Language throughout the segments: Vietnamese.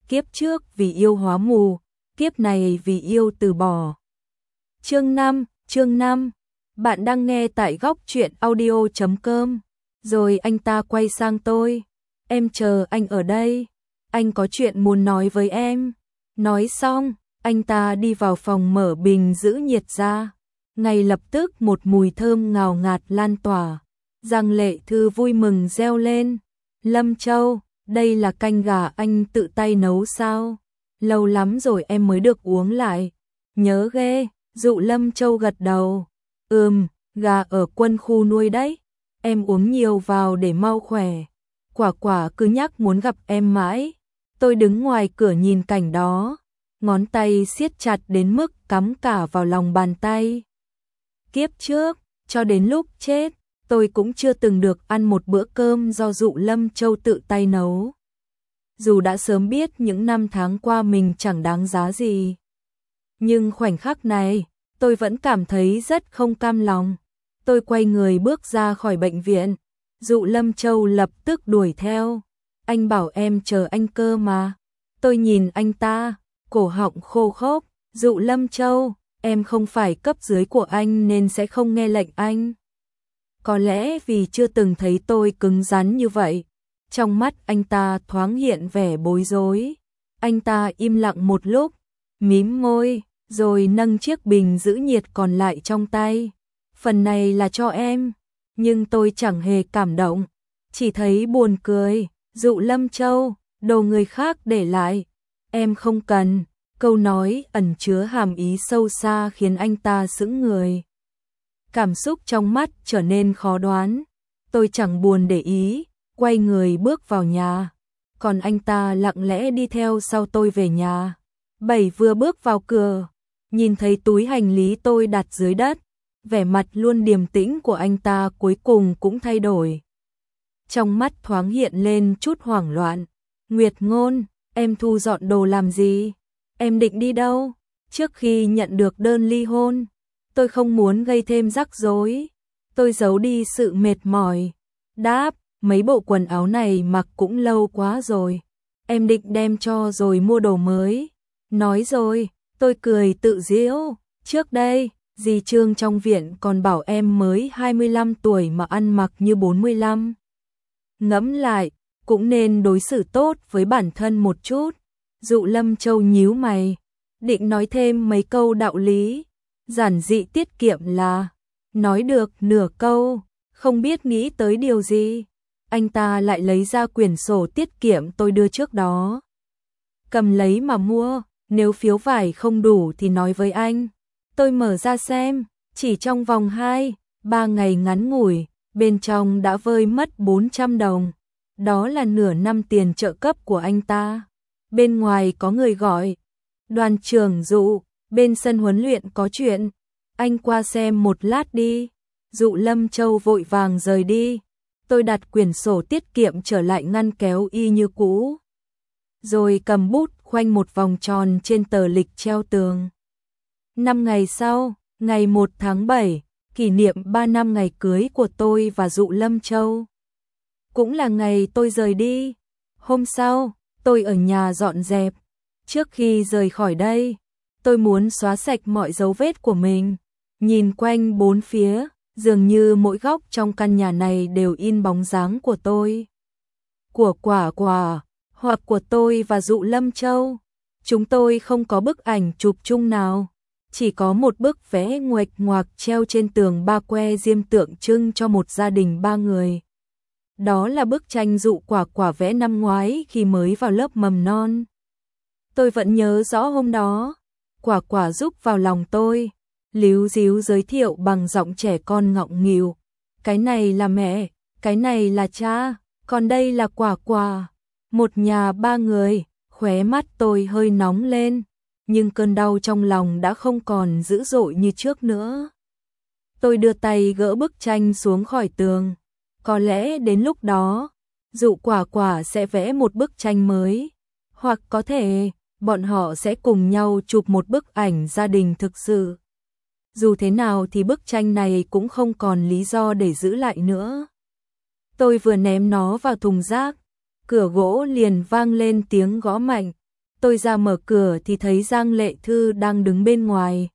kiếp trước vì yêu hóa mù, kiếp này vì yêu từ bỏ. Chương 5, bạn đang nghe tại góc truyện audio.com. Rồi anh ta quay sang tôi, em chờ anh ở đây, anh có chuyện muốn nói với em. Nói xong, anh ta đi vào phòng mở bình giữ nhiệt ra. Ngay lập tức một mùi thơm ngào ngạt lan tỏa. Giang Lệ Thư vui mừng reo lên. Lâm Châu, đây là canh gà anh tự tay nấu sao? Lâu lắm rồi em mới được uống lại. Nhớ ghê, Dụ Lâm Châu gật đầu. Gà ở quân khu nuôi đấy. Em uống nhiều vào để mau khỏe. Quả quả cứ nhắc muốn gặp em mãi. Tôi đứng ngoài cửa nhìn cảnh đó. Ngón tay siết chặt đến mức cắm cả vào lòng bàn tay. Kiếp trước, cho đến lúc chết, tôi cũng chưa từng được ăn một bữa cơm do Dụ Lâm Châu tự tay nấu. Dù đã sớm biết những năm tháng qua mình chẳng đáng giá gì. Nhưng khoảnh khắc này, tôi vẫn cảm thấy rất không cam lòng. Tôi quay người bước ra khỏi bệnh viện. Dụ Lâm Châu lập tức đuổi theo. Anh bảo em chờ anh cơ mà. Tôi nhìn anh ta, cổ họng khô khốc. Dụ Lâm Châu, em không phải cấp dưới của anh nên sẽ không nghe lệnh anh. Có lẽ vì chưa từng thấy tôi cứng rắn như vậy. Trong mắt anh ta thoáng hiện vẻ bối rối. Anh ta im lặng một lúc, mím môi, rồi nâng chiếc bình giữ nhiệt còn lại trong tay. Phần này là cho em. Nhưng tôi chẳng hề cảm động, chỉ thấy buồn cười. Dụ Lâm Châu, đồ người khác để lại. Em không cần. Câu nói ẩn chứa hàm ý sâu xa khiến anh ta sững người. Cảm xúc trong mắt trở nên khó đoán. Tôi chẳng buồn để ý, quay người bước vào nhà. Còn anh ta lặng lẽ đi theo sau tôi về nhà. Bảy vừa bước vào cửa, nhìn thấy túi hành lý tôi đặt dưới đất. Vẻ mặt luôn điềm tĩnh của anh ta cuối cùng cũng thay đổi. Trong mắt thoáng hiện lên chút hoảng loạn. Nguyệt Ngôn, em thu dọn đồ làm gì? Em định đi đâu? Trước khi nhận được đơn ly hôn, tôi không muốn gây thêm rắc rối. Tôi giấu đi sự mệt mỏi. Đáp, mấy bộ quần áo này mặc cũng lâu quá rồi. Em định đem cho rồi mua đồ mới. Nói rồi, tôi cười tự giễu. Trước đây, dì Trương trong viện còn bảo em mới 25 tuổi mà ăn mặc như 45. Ngẫm lại, cũng nên đối xử tốt với bản thân một chút. Dụ Lâm Châu nhíu mày, định nói thêm mấy câu đạo lý. Giản dị tiết kiệm là, nói được nửa câu, không biết nghĩ tới điều gì. Anh ta lại lấy ra quyển sổ tiết kiệm tôi đưa trước đó. Cầm lấy mà mua, nếu phiếu vải không đủ thì nói với anh. Tôi mở ra xem, chỉ trong vòng 2-3 ngày ngắn ngủi, bên trong đã vơi mất 400 đồng. Đó là nửa năm tiền trợ cấp của anh ta. Bên ngoài có người gọi. Đoàn trưởng Dụ, bên sân huấn luyện có chuyện. Anh qua xem một lát đi. Dụ Lâm Châu vội vàng rời đi. Tôi đặt quyển sổ tiết kiệm trở lại ngăn kéo y như cũ. Rồi cầm bút khoanh một vòng tròn trên tờ lịch treo tường. 5 ngày sau, ngày 1 tháng 7, kỷ niệm 3 năm ngày cưới của tôi và Dụ Lâm Châu. Cũng là ngày tôi rời đi. Hôm sau, tôi ở nhà dọn dẹp. Trước khi rời khỏi đây, tôi muốn xóa sạch mọi dấu vết của mình. Nhìn quanh bốn phía, dường như mỗi góc trong căn nhà này đều in bóng dáng của tôi. Của Quả Quả, hoặc của tôi và Dụ Lâm Châu. Chúng tôi không có bức ảnh chụp chung nào. Chỉ có một bức vẽ nguệch ngoạc treo trên tường ba que diêm tượng trưng cho một gia đình 3 người. Đó là bức tranh Dụ Quả Quả vẽ năm ngoái khi mới vào lớp mầm non. Tôi vẫn nhớ rõ hôm đó, Quả Quả rúc vào lòng tôi, líu ríu giới thiệu bằng giọng trẻ con ngọng nghịu. Cái này là mẹ, cái này là cha, còn đây là Quả Quả. Một nhà 3 người, khóe mắt tôi hơi nóng lên, nhưng cơn đau trong lòng đã không còn dữ dội như trước nữa. Tôi đưa tay gỡ bức tranh xuống khỏi tường. Có lẽ đến lúc đó, Dụ Quả Quả sẽ vẽ một bức tranh mới, hoặc có thể bọn họ sẽ cùng nhau chụp một bức ảnh gia đình thực sự. Dù thế nào thì bức tranh này cũng không còn lý do để giữ lại nữa. Tôi vừa ném nó vào thùng rác, cửa gỗ liền vang lên tiếng gõ mạnh. Tôi ra mở cửa thì thấy Giang Lệ Thư đang đứng bên ngoài.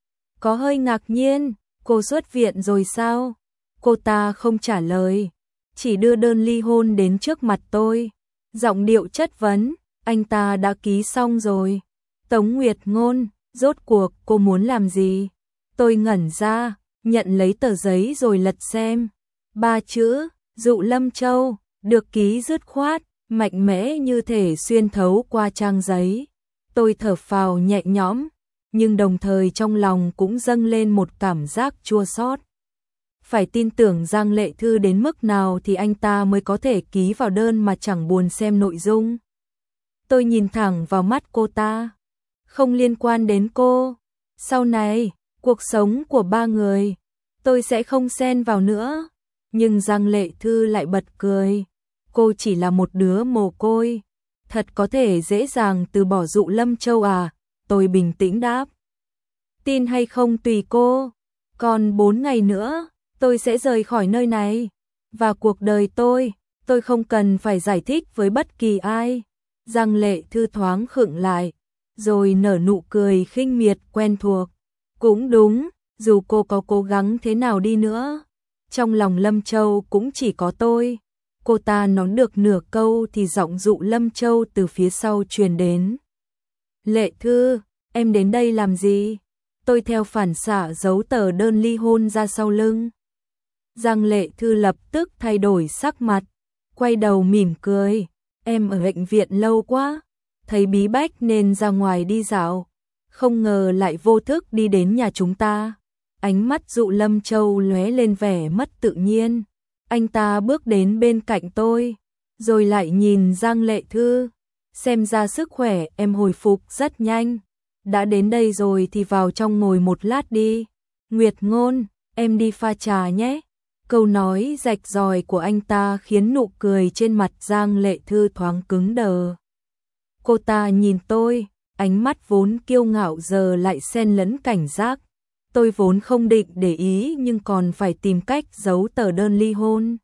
Có hơi ngạc nhiên, cô xuất viện rồi sao? Cô ta không trả lời, chỉ đưa đơn ly hôn đến trước mặt tôi. Giọng điệu chất vấn, anh ta đã ký xong rồi. Tống Nguyệt Ngôn, rốt cuộc cô muốn làm gì? Tôi ngẩn ra, nhận lấy tờ giấy rồi lật xem. 3 chữ, Dụ Lâm Châu, được ký dứt khoát, mạnh mẽ như thể xuyên thấu qua trang giấy. Tôi thở phào nhẹ nhõm, nhưng đồng thời trong lòng cũng dâng lên một cảm giác chua xót. Phải tin tưởng Giang Lệ Thư đến mức nào thì anh ta mới có thể ký vào đơn mà chẳng buồn xem nội dung. Tôi nhìn thẳng vào mắt cô ta. Không liên quan đến cô. Sau này, cuộc sống của 3 người, tôi sẽ không xen vào nữa. Nhưng Giang Lệ Thư lại bật cười. Cô chỉ là một đứa mồ côi. Thật có thể dễ dàng từ bỏ Dụ Lâm Châu à? Tôi bình tĩnh đáp. Tin hay không tùy cô. Còn 4 ngày nữa, tôi sẽ rời khỏi nơi này. Và cuộc đời tôi không cần phải giải thích với bất kỳ ai. Giang Lệ Thư thoáng khựng lại, rồi nở nụ cười khinh miệt quen thuộc. Cũng đúng, dù cô có cố gắng thế nào đi nữa, trong lòng Lâm Châu cũng chỉ có tôi. Cô ta nói được nửa câu thì giọng Dụ Lâm Châu từ phía sau truyền đến. Lệ Thư, em đến đây làm gì? Tôi theo phản xạ giấu tờ đơn ly hôn ra sau lưng. Giang Lệ Thư lập tức thay đổi sắc mặt, quay đầu mỉm cười. Em ở bệnh viện lâu quá, thấy bí bách nên ra ngoài đi dạo, không ngờ lại vô thức đi đến nhà chúng ta. Ánh mắt Dụ Lâm Châu lóe lên vẻ mất tự nhiên. Anh ta bước đến bên cạnh tôi, rồi lại nhìn Giang Lệ Thư. Xem ra sức khỏe em hồi phục rất nhanh. Đã đến đây rồi thì vào trong ngồi một lát đi. Nguyệt Ngôn, em đi pha trà nhé. Câu nói rạch ròi của anh ta khiến nụ cười trên mặt Giang Lệ Thư thoáng cứng đờ. Cô ta nhìn tôi, ánh mắt vốn kiêu ngạo giờ lại xen lẫn cảnh giác. Tôi vốn không định để ý nhưng còn phải tìm cách giấu tờ đơn ly hôn,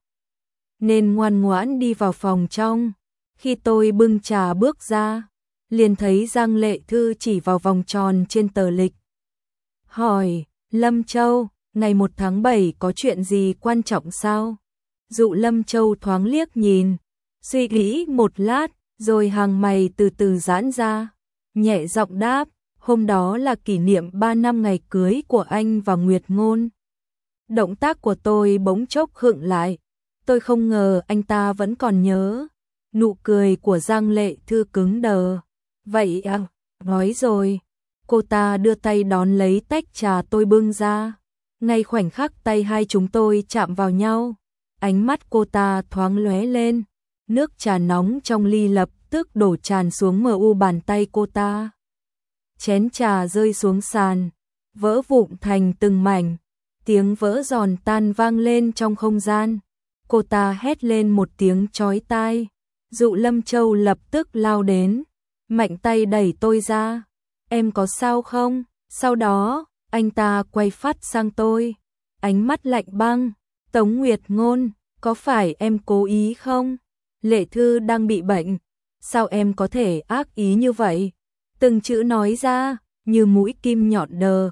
nên ngoan ngoãn đi vào phòng trong. Khi tôi bưng trà bước ra, liền thấy Giang Lệ Thư chỉ vào vòng tròn trên tờ lịch. Hỏi, Lâm Châu, ngày 1 tháng 7 có chuyện gì quan trọng sao? Dụ Lâm Châu thoáng liếc nhìn, suy nghĩ một lát, rồi hàng mày từ từ giãn ra, nhẹ giọng đáp, hôm đó là kỷ niệm 3 năm ngày cưới của anh và Nguyệt Ngôn. Động tác của tôi bỗng chốc khựng lại, tôi không ngờ anh ta vẫn còn nhớ. Nụ cười của Giang Lệ Thư cứng đờ. Vậy à, nói rồi. Cô ta đưa tay đón lấy tách trà tôi bưng ra. Ngay khoảnh khắc tay hai chúng tôi chạm vào nhau, ánh mắt cô ta thoáng lóe lên. Nước trà nóng trong ly lập tức đổ tràn xuống mu bàn tay cô ta. Chén trà rơi xuống sàn, vỡ vụn thành từng mảnh. Tiếng vỡ giòn tan vang lên trong không gian. Cô ta hét lên một tiếng chói tai. Dụ Lâm Châu lập tức lao đến, mạnh tay đẩy tôi ra. Em có sao không? Sau đó, anh ta quay phát sang tôi, ánh mắt lạnh băng. Tống Nguyệt Ngôn, có phải em cố ý không? Lệ Thư đang bị bệnh, sao em có thể ác ý như vậy? Từng chữ nói ra, như mũi kim nhọn đờ,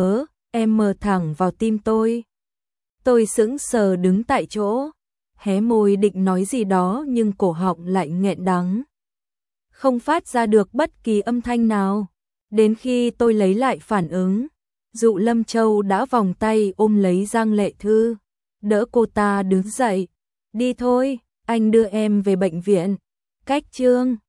em mờ thẳng vào tim tôi. Tôi sững sờ đứng tại chỗ, hé môi định nói gì đó nhưng cổ họng lại nghẹn đắng, không phát ra được bất kỳ âm thanh nào. Đến khi tôi lấy lại phản ứng, Dụ Lâm Châu đã vòng tay ôm lấy Giang Lệ Thư, đỡ cô ta đứng dậy. Đi thôi, anh đưa em về bệnh viện. Cách chương